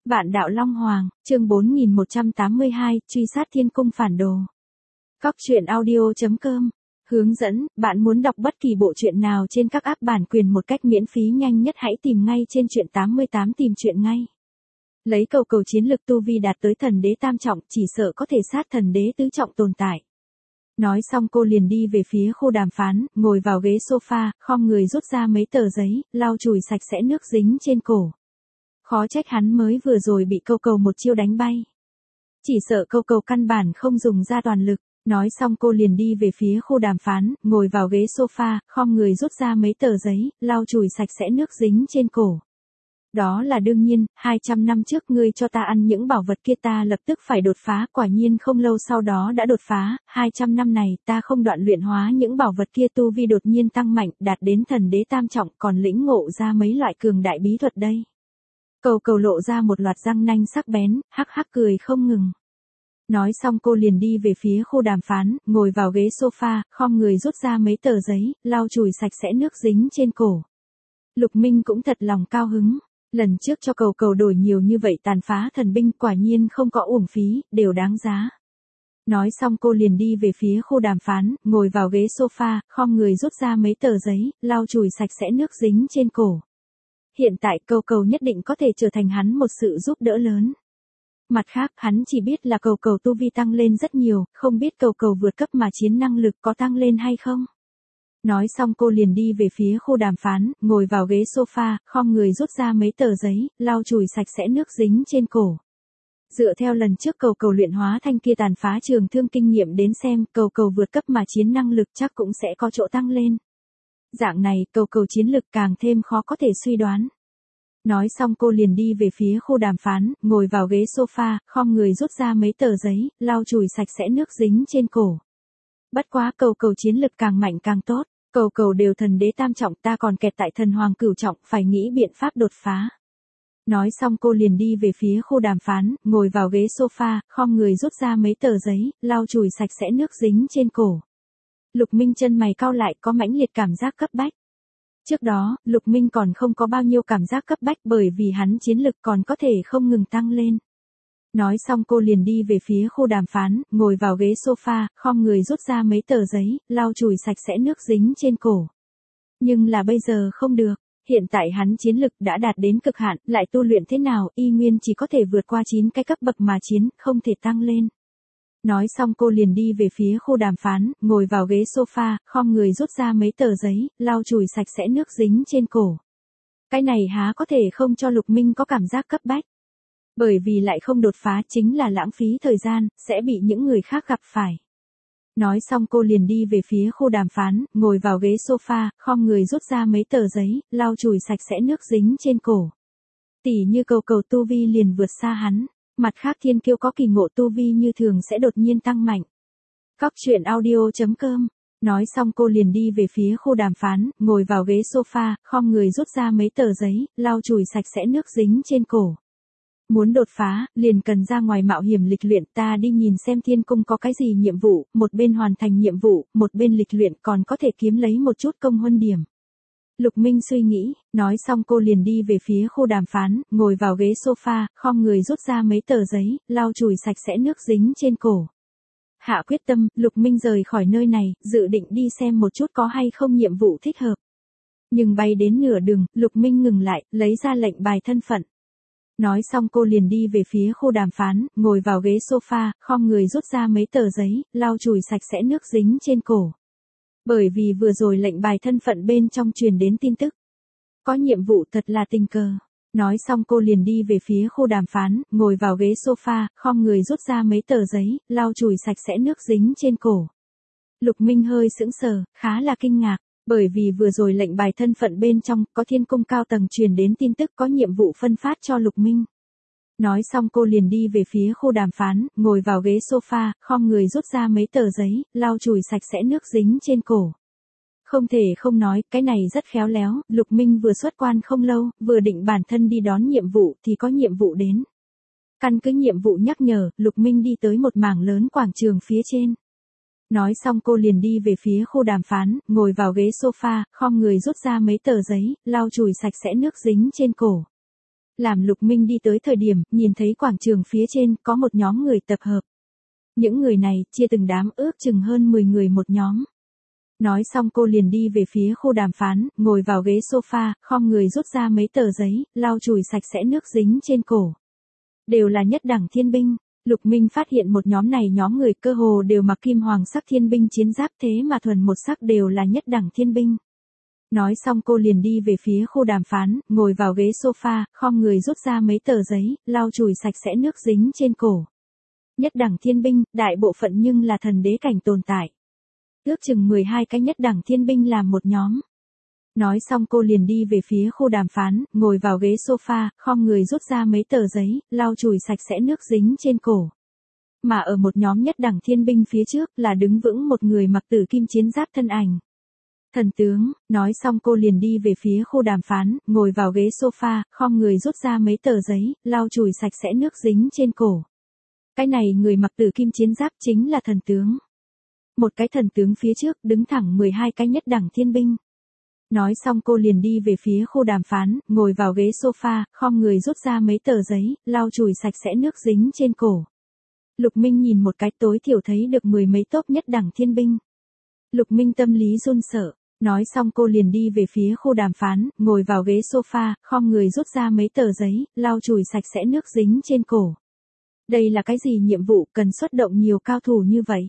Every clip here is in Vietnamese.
Vạn đạo Long Hoàng, chương 4182, truy sát thiên cung phản đồ. Cóc truyện audio.com. Hướng dẫn, bạn muốn đọc bất kỳ bộ truyện nào trên các app bản quyền một cách miễn phí nhanh nhất hãy tìm ngay trên truyện 88 tìm truyện ngay. Lấy cầu chiến lực tu vi đạt tới thần đế tam trọng, chỉ sợ có thể sát thần đế tứ trọng tồn tại. Nói xong cô liền đi về phía khu đàm phán, ngồi vào ghế sofa, khom người rút ra mấy tờ giấy, lau chùi sạch sẽ nước dính trên cổ. Khó trách hắn mới vừa rồi bị cầu một chiêu đánh bay. Chỉ sợ cầu căn bản không dùng ra toàn lực. Nói xong cô liền đi về phía khu đàm phán, ngồi vào ghế sofa, khom người rút ra mấy tờ giấy, lau chùi sạch sẽ nước dính trên cổ. Đó là đương nhiên, 200 năm trước ngươi cho ta ăn những bảo vật kia ta lập tức phải đột phá, quả nhiên không lâu sau đó đã đột phá, 200 năm này ta không đoạn luyện hóa những bảo vật kia tu vi đột nhiên tăng mạnh, đạt đến thần đế tam trọng còn lĩnh ngộ ra mấy loại cường đại bí thuật đây. Cầu lộ ra một loạt răng nanh sắc bén, hắc hắc cười không ngừng. Nói xong cô liền đi về phía khu đàm phán, ngồi vào ghế sofa, khom người rút ra mấy tờ giấy, lau chùi sạch sẽ nước dính trên cổ. Lục Minh cũng thật lòng cao hứng. Lần trước cho cầu đổi nhiều như vậy tàn phá thần binh quả nhiên không có uổng phí, đều đáng giá. Nói xong cô liền đi về phía khu đàm phán, ngồi vào ghế sofa, khom người rút ra mấy tờ giấy, lau chùi sạch sẽ nước dính trên cổ. Hiện tại cầu nhất định có thể trở thành hắn một sự giúp đỡ lớn. Mặt khác hắn chỉ biết là cầu tu vi tăng lên rất nhiều, không biết cầu vượt cấp mà chiến năng lực có tăng lên hay không. Nói xong cô liền đi về phía khu đàm phán, ngồi vào ghế sofa, khom người rút ra mấy tờ giấy, lau chùi sạch sẽ nước dính trên cổ. Dựa theo lần trước cầu luyện hóa thanh kia tàn phá trường thương kinh nghiệm đến xem, cầu vượt cấp mà chiến năng lực chắc cũng sẽ có chỗ tăng lên. Dạng này, cầu chiến lực càng thêm khó có thể suy đoán. Nói xong cô liền đi về phía khu đàm phán, ngồi vào ghế sofa, khom người rút ra mấy tờ giấy, lau chùi sạch sẽ nước dính trên cổ. Bất quá cầu chiến lực càng mạnh càng tốt, cầu đều thần đế tam trọng ta còn kẹt tại thần hoàng cửu trọng, phải nghĩ biện pháp đột phá. Nói xong cô liền đi về phía khu đàm phán, ngồi vào ghế sofa, khom người rút ra mấy tờ giấy, lau chùi sạch sẽ nước dính trên cổ. Lục Minh chân mày cau lại có mãnh liệt cảm giác cấp bách. Trước đó, Lục Minh còn không có bao nhiêu cảm giác cấp bách bởi vì hắn chiến lực còn có thể không ngừng tăng lên. Nói xong cô liền đi về phía khu đàm phán, ngồi vào ghế sofa, khom người rút ra mấy tờ giấy, lau chùi sạch sẽ nước dính trên cổ. Nhưng là bây giờ không được, hiện tại hắn chiến lực đã đạt đến cực hạn, lại tu luyện thế nào, y nguyên chỉ có thể vượt qua 9 cái cấp bậc mà chiến, không thể tăng lên. Nói xong cô liền đi về phía khu đàm phán, ngồi vào ghế sofa, khom người rút ra mấy tờ giấy, lau chùi sạch sẽ nước dính trên cổ. Cái này há có thể không cho Lục Minh có cảm giác cấp bách. Bởi vì lại không đột phá chính là lãng phí thời gian, sẽ bị những người khác gặp phải. Nói xong cô liền đi về phía khu đàm phán, ngồi vào ghế sofa, khom người rút ra mấy tờ giấy, lau chùi sạch sẽ nước dính trên cổ. Tỉ như cầu tu vi liền vượt xa hắn. Mặt khác thiên kiêu có kỳ ngộ tu vi như thường sẽ đột nhiên tăng mạnh. Cóc truyện audio.com. Nói xong cô liền đi về phía khu đàm phán, ngồi vào ghế sofa, khom người rút ra mấy tờ giấy, lau chùi sạch sẽ nước dính trên cổ. Muốn đột phá, liền cần ra ngoài mạo hiểm lịch luyện, ta đi nhìn xem thiên cung có cái gì nhiệm vụ, một bên hoàn thành nhiệm vụ, một bên lịch luyện còn có thể kiếm lấy một chút công huân điểm. Lục Minh suy nghĩ, nói xong cô liền đi về phía khu đàm phán, ngồi vào ghế sofa, khom người rút ra mấy tờ giấy, lau chùi sạch sẽ nước dính trên cổ. Hạ quyết tâm, Lục Minh rời khỏi nơi này, dự định đi xem một chút có hay không nhiệm vụ thích hợp. Nhưng bay đến nửa đường, Lục Minh ngừng lại, lấy ra lệnh bài thân phận. Nói xong cô liền đi về phía khu đàm phán, ngồi vào ghế sofa, khom người rút ra mấy tờ giấy, lau chùi sạch sẽ nước dính trên cổ. Bởi vì vừa rồi lệnh bài thân phận bên trong truyền đến tin tức. Có nhiệm vụ thật là tình cờ. Nói xong cô liền đi về phía khu đàm phán, ngồi vào ghế sofa, khom người rút ra mấy tờ giấy, lau chùi sạch sẽ nước dính trên cổ. Lục Minh hơi sững sờ, khá là kinh ngạc, bởi vì vừa rồi lệnh bài thân phận bên trong có thiên cung cao tầng truyền đến tin tức có nhiệm vụ phân phát cho Lục Minh. Nói xong cô liền đi về phía khu đàm phán, ngồi vào ghế sofa, khom người rút ra mấy tờ giấy, lau chùi sạch sẽ nước dính trên cổ. Không thể không nói, cái này rất khéo léo, Lục Minh vừa xuất quan không lâu, vừa định bản thân đi đón nhiệm vụ thì có nhiệm vụ đến. Căn cứ nhiệm vụ nhắc nhở, Lục Minh đi tới một mảng lớn quảng trường phía trên. Nói xong cô liền đi về phía khu đàm phán, ngồi vào ghế sofa, khom người rút ra mấy tờ giấy, lau chùi sạch sẽ nước dính trên cổ. Làm Lục Minh đi tới thời điểm, nhìn thấy quảng trường phía trên có một nhóm người tập hợp. Những người này chia từng đám ước chừng hơn 10 người một nhóm. Nói xong cô liền đi về phía khu đàm phán, ngồi vào ghế sofa, khom người rút ra mấy tờ giấy, lau chùi sạch sẽ nước dính trên cổ. Đều là nhất đẳng thiên binh. Lục Minh phát hiện một nhóm này nhóm người cơ hồ đều mặc kim hoàng sắc thiên binh chiến giáp thế mà thuần một sắc đều là nhất đẳng thiên binh. Nói xong cô liền đi về phía khu đàm phán, ngồi vào ghế sofa, khom người rút ra mấy tờ giấy, lau chùi sạch sẽ nước dính trên cổ. Nhất đẳng thiên binh, đại bộ phận nhưng là thần đế cảnh tồn tại. Ước chừng 12 cái nhất đẳng thiên binh làm một nhóm. Nói xong cô liền đi về phía khu đàm phán, ngồi vào ghế sofa, khom người rút ra mấy tờ giấy, lau chùi sạch sẽ nước dính trên cổ. Mà ở một nhóm nhất đẳng thiên binh phía trước là đứng vững một người mặc tử kim chiến giáp thân ảnh. Thần tướng, nói xong cô liền đi về phía khu đàm phán, ngồi vào ghế sofa, khom người rút ra mấy tờ giấy, lau chùi sạch sẽ nước dính trên cổ. Cái này người mặc tử kim chiến giáp chính là thần tướng. Một cái thần tướng phía trước đứng thẳng 12 cái nhất đẳng thiên binh. Nói xong cô liền đi về phía khu đàm phán, ngồi vào ghế sofa, khom người rút ra mấy tờ giấy, lau chùi sạch sẽ nước dính trên cổ. Lục Minh nhìn một cái tối thiểu thấy được 10 mấy tốp nhất đẳng thiên binh. Lục Minh tâm lý run sợ. Nói xong cô liền đi về phía khu đàm phán, ngồi vào ghế sofa, khom người rút ra mấy tờ giấy, lau chùi sạch sẽ nước dính trên cổ. Đây là cái gì nhiệm vụ cần xuất động nhiều cao thủ như vậy?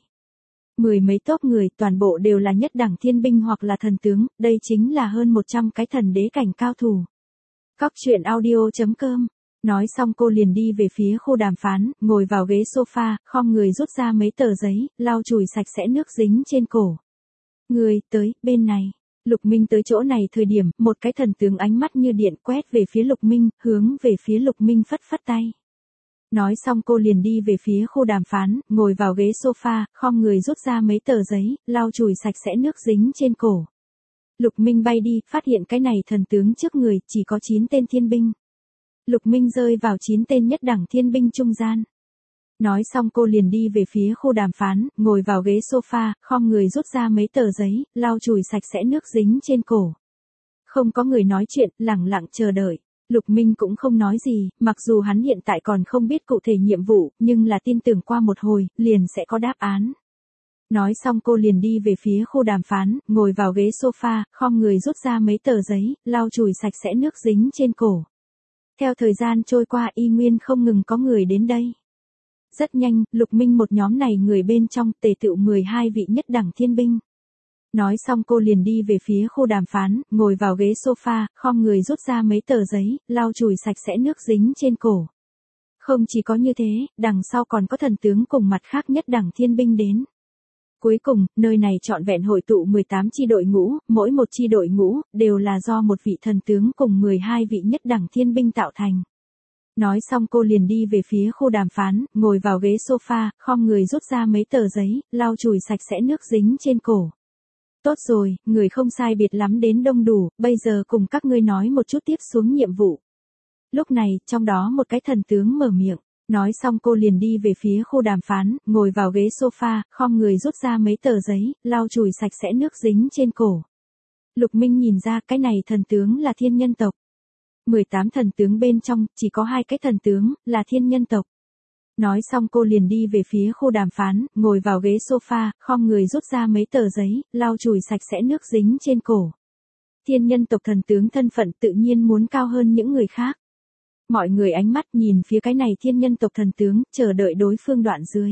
10 mấy tốp người toàn bộ đều là nhất đẳng thiên binh hoặc là thần tướng, đây chính là hơn 100 cái thần đế cảnh cao thủ. Cóc truyện audio.com. Nói xong cô liền đi về phía khu đàm phán, ngồi vào ghế sofa, khom người rút ra mấy tờ giấy, lau chùi sạch sẽ nước dính trên cổ. Người, tới, bên này. Lục Minh tới chỗ này thời điểm, một cái thần tướng ánh mắt như điện quét về phía Lục Minh, hướng về phía Lục Minh phất phất tay. Nói xong cô liền đi về phía khu đàm phán, ngồi vào ghế sofa, khom người rút ra mấy tờ giấy, lau chùi sạch sẽ nước dính trên cổ. Lục Minh bay đi, phát hiện cái này thần tướng trước người, chỉ có 9 tên thiên binh. Lục Minh rơi vào 9 tên nhất đẳng thiên binh trung gian. Nói xong cô liền đi về phía khu đàm phán, ngồi vào ghế sofa, khom người rút ra mấy tờ giấy, lau chùi sạch sẽ nước dính trên cổ. Không có người nói chuyện, lẳng lặng chờ đợi. Lục Minh cũng không nói gì, mặc dù hắn hiện tại còn không biết cụ thể nhiệm vụ, nhưng là tin tưởng qua một hồi, liền sẽ có đáp án. Nói xong cô liền đi về phía khu đàm phán, ngồi vào ghế sofa, khom người rút ra mấy tờ giấy, lau chùi sạch sẽ nước dính trên cổ. Theo thời gian trôi qua y nguyên không ngừng có người đến đây. Rất nhanh, Lục Minh một nhóm này người bên trong tề tựu 12 vị nhất đẳng thiên binh. Nói xong cô liền đi về phía khu đàm phán, ngồi vào ghế sofa, khom người rút ra mấy tờ giấy, lau chùi sạch sẽ nước dính trên cổ. Không chỉ có như thế, đằng sau còn có thần tướng cùng mặt khác nhất đẳng thiên binh đến. Cuối cùng, nơi này trọn vẹn hội tụ 18 chi đội ngũ, mỗi một chi đội ngũ, đều là do một vị thần tướng cùng 12 vị nhất đẳng thiên binh tạo thành. Nói xong cô liền đi về phía khu đàm phán, ngồi vào ghế sofa, khom người rút ra mấy tờ giấy, lau chùi sạch sẽ nước dính trên cổ. Tốt rồi, người không sai biệt lắm đến đông đủ, bây giờ cùng các ngươi nói một chút tiếp xuống nhiệm vụ. Lúc này, trong đó một cái thần tướng mở miệng. Nói xong cô liền đi về phía khu đàm phán, ngồi vào ghế sofa, khom người rút ra mấy tờ giấy, lau chùi sạch sẽ nước dính trên cổ. Lục Minh nhìn ra cái này thần tướng là thiên nhân tộc. 18 thần tướng bên trong, chỉ có 2 cái thần tướng, là thiên nhân tộc. Nói xong cô liền đi về phía khu đàm phán, ngồi vào ghế sofa, khom người rút ra mấy tờ giấy, lau chùi sạch sẽ nước dính trên cổ. Thiên nhân tộc thần tướng thân phận tự nhiên muốn cao hơn những người khác. Mọi người ánh mắt nhìn phía cái này thiên nhân tộc thần tướng, chờ đợi đối phương đoạn dưới.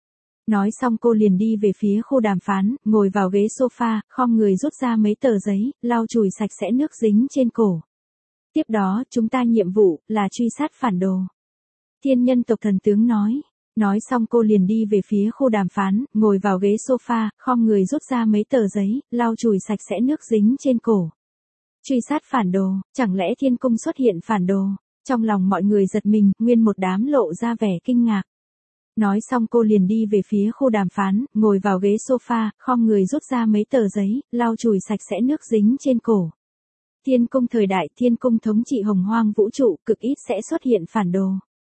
Nói xong cô liền đi về phía khu đàm phán, ngồi vào ghế sofa, khom người rút ra mấy tờ giấy, lau chùi sạch sẽ nước dính trên cổ. Tiếp đó, chúng ta nhiệm vụ, là truy sát phản đồ. Thiên nhân tộc thần tướng nói. Nói xong cô liền đi về phía khu đàm phán, ngồi vào ghế sofa, khom người rút ra mấy tờ giấy, lau chùi sạch sẽ nước dính trên cổ. Truy sát phản đồ, chẳng lẽ thiên cung xuất hiện phản đồ? Trong lòng mọi người giật mình, nguyên một đám lộ ra vẻ kinh ngạc. Nói xong cô liền đi về phía khu đàm phán, ngồi vào ghế sofa, khom người rút ra mấy tờ giấy, lau chùi sạch sẽ nước dính trên cổ. Thiên cung thời đại, thiên cung thống trị hồng hoang vũ trụ, cực ít sẽ xuất hiện phản đồ.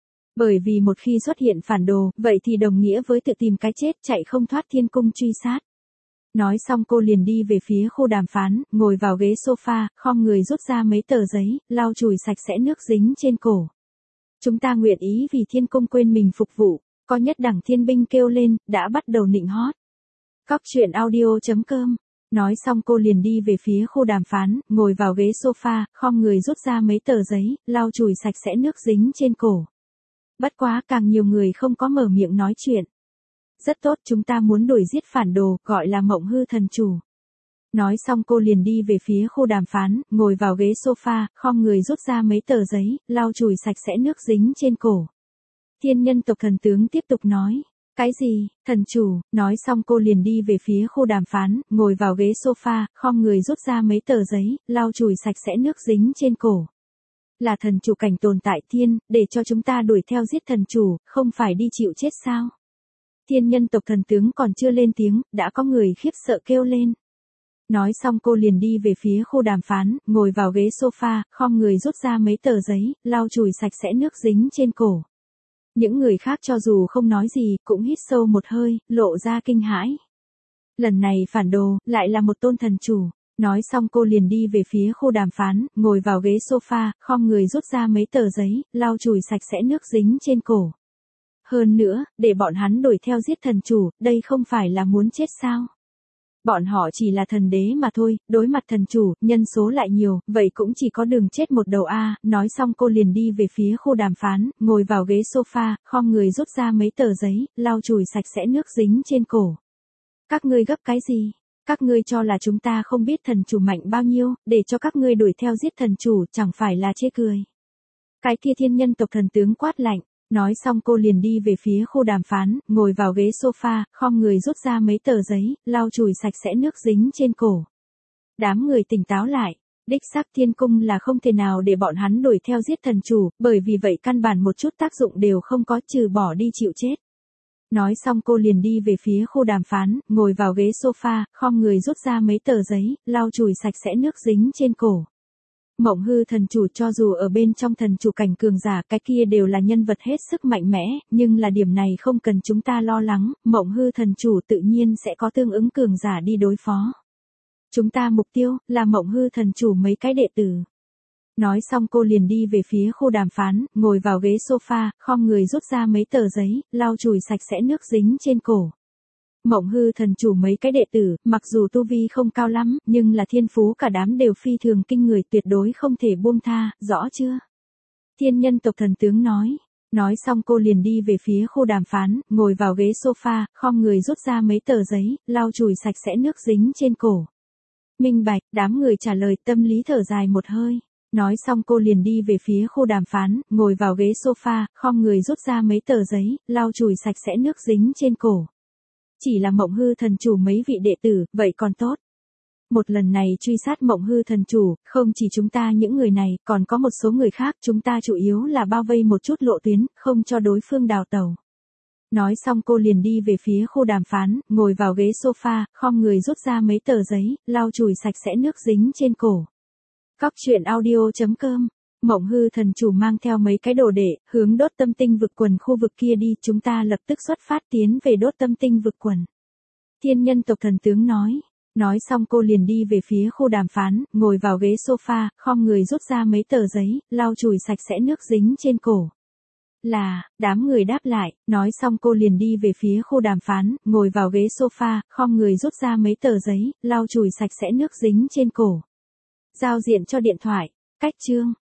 Bởi vì một khi xuất hiện phản đồ, vậy thì đồng nghĩa với tự tìm cái chết, chạy không thoát thiên cung truy sát. Nói xong cô liền đi về phía khu đàm phán, ngồi vào ghế sofa, khom người rút ra mấy tờ giấy, lau chùi sạch sẽ nước dính trên cổ. Chúng ta nguyện ý vì thiên cung quên mình phục vụ, có nhất đẳng thiên binh kêu lên, đã bắt đầu nịnh hót. Cóc truyện audio.com. Nói xong cô liền đi về phía khu đàm phán, ngồi vào ghế sofa, khom người rút ra mấy tờ giấy, lau chùi sạch sẽ nước dính trên cổ. Bất quá càng nhiều người không có mở miệng nói chuyện. Rất tốt, chúng ta muốn đuổi giết phản đồ, gọi là Mộng Hư thần chủ. Nói xong cô liền đi về phía khu đàm phán, ngồi vào ghế sofa, khom người rút ra mấy tờ giấy, lau chùi sạch sẽ nước dính trên cổ. Thiên nhân tộc thần tướng tiếp tục nói. Cái gì, thần chủ? Nói xong cô liền đi về phía khu đàm phán, ngồi vào ghế sofa, khom người rút ra mấy tờ giấy, lau chùi sạch sẽ nước dính trên cổ. Là thần chủ cảnh tồn tại thiên, để cho chúng ta đuổi theo giết thần chủ, không phải đi chịu chết sao? Thiên nhân tộc thần tướng còn chưa lên tiếng, đã có người khiếp sợ kêu lên. Nói xong cô liền đi về phía khu đàm phán, ngồi vào ghế sofa, khom người rút ra mấy tờ giấy, lau chùi sạch sẽ nước dính trên cổ. Những người khác cho dù không nói gì, cũng hít sâu một hơi, lộ ra kinh hãi. Lần này phản đồ, lại là một tôn thần chủ. Nói xong cô liền đi về phía khu đàm phán, ngồi vào ghế sofa, khom người rút ra mấy tờ giấy, lau chùi sạch sẽ nước dính trên cổ. Hơn nữa, để bọn hắn đuổi theo giết thần chủ, đây không phải là muốn chết sao? Bọn họ chỉ là thần đế mà thôi, đối mặt thần chủ, nhân số lại nhiều, vậy cũng chỉ có đường chết một đầu a. Nói xong cô liền đi về phía khu đàm phán, ngồi vào ghế sofa, khom người rút ra mấy tờ giấy, lau chùi sạch sẽ nước dính trên cổ. Các ngươi gấp cái gì? Các ngươi cho là chúng ta không biết thần chủ mạnh bao nhiêu, để cho các ngươi đuổi theo giết thần chủ, chẳng phải là chê cười. Cái kia thiên nhân tộc thần tướng quát lạnh. Nói xong cô liền đi về phía khu đàm phán, ngồi vào ghế sofa, khom người rút ra mấy tờ giấy, lau chùi sạch sẽ nước dính trên cổ. Đám người tỉnh táo lại, đích xác thiên cung là không thể nào để bọn hắn đuổi theo giết thần chủ, bởi vì vậy căn bản một chút tác dụng đều không có trừ bỏ đi chịu chết. Nói xong cô liền đi về phía khu đàm phán, ngồi vào ghế sofa, khom người rút ra mấy tờ giấy, lau chùi sạch sẽ nước dính trên cổ. Mộng Hư thần chủ cho dù ở bên trong thần chủ cảnh cường giả cái kia đều là nhân vật hết sức mạnh mẽ, nhưng là điểm này không cần chúng ta lo lắng, Mộng Hư thần chủ tự nhiên sẽ có tương ứng cường giả đi đối phó. Chúng ta mục tiêu là Mộng Hư thần chủ mấy cái đệ tử. Nói xong cô liền đi về phía khu đàm phán, ngồi vào ghế sofa, khom người rút ra mấy tờ giấy, lau chùi sạch sẽ nước dính trên cổ. Mộng Hư thần chủ mấy cái đệ tử, mặc dù tu vi không cao lắm, nhưng là thiên phú cả đám đều phi thường kinh người, tuyệt đối không thể buông tha, rõ chưa? Thiên nhân tộc thần tướng nói. Nói xong cô liền đi về phía khu đàm phán, ngồi vào ghế sofa, khom người rút ra mấy tờ giấy, lau chùi sạch sẽ nước dính trên cổ. Minh bạch, đám người trả lời tâm lý thở dài một hơi. Nói xong cô liền đi về phía khu đàm phán, ngồi vào ghế sofa, khom người rút ra mấy tờ giấy, lau chùi sạch sẽ nước dính trên cổ. Chỉ là Mộng Hư thần chủ mấy vị đệ tử, vậy còn tốt. Một lần này truy sát Mộng Hư thần chủ, không chỉ chúng ta những người này, còn có một số người khác, chúng ta chủ yếu là bao vây một chút lộ tuyến, không cho đối phương đào tẩu. Nói xong cô liền đi về phía khu đàm phán, ngồi vào ghế sofa, khom người rút ra mấy tờ giấy, lau chùi sạch sẽ nước dính trên cổ. Cóc truyện audio.com. Mộng Hư thần chủ mang theo mấy cái đồ đệ, hướng đốt tâm tinh vực quần khu vực kia đi, chúng ta lập tức xuất phát tiến về đốt tâm tinh vực quần. Thiên nhân tộc thần tướng nói. Nói xong cô liền đi về phía khu đàm phán, ngồi vào ghế sofa, khom người rút ra mấy tờ giấy, lau chùi sạch sẽ nước dính trên cổ. Là, đám người đáp lại, nói xong cô liền đi về phía khu đàm phán, ngồi vào ghế sofa, khom người rút ra mấy tờ giấy, lau chùi sạch sẽ nước dính trên cổ. Giao diện cho điện thoại, cách chương.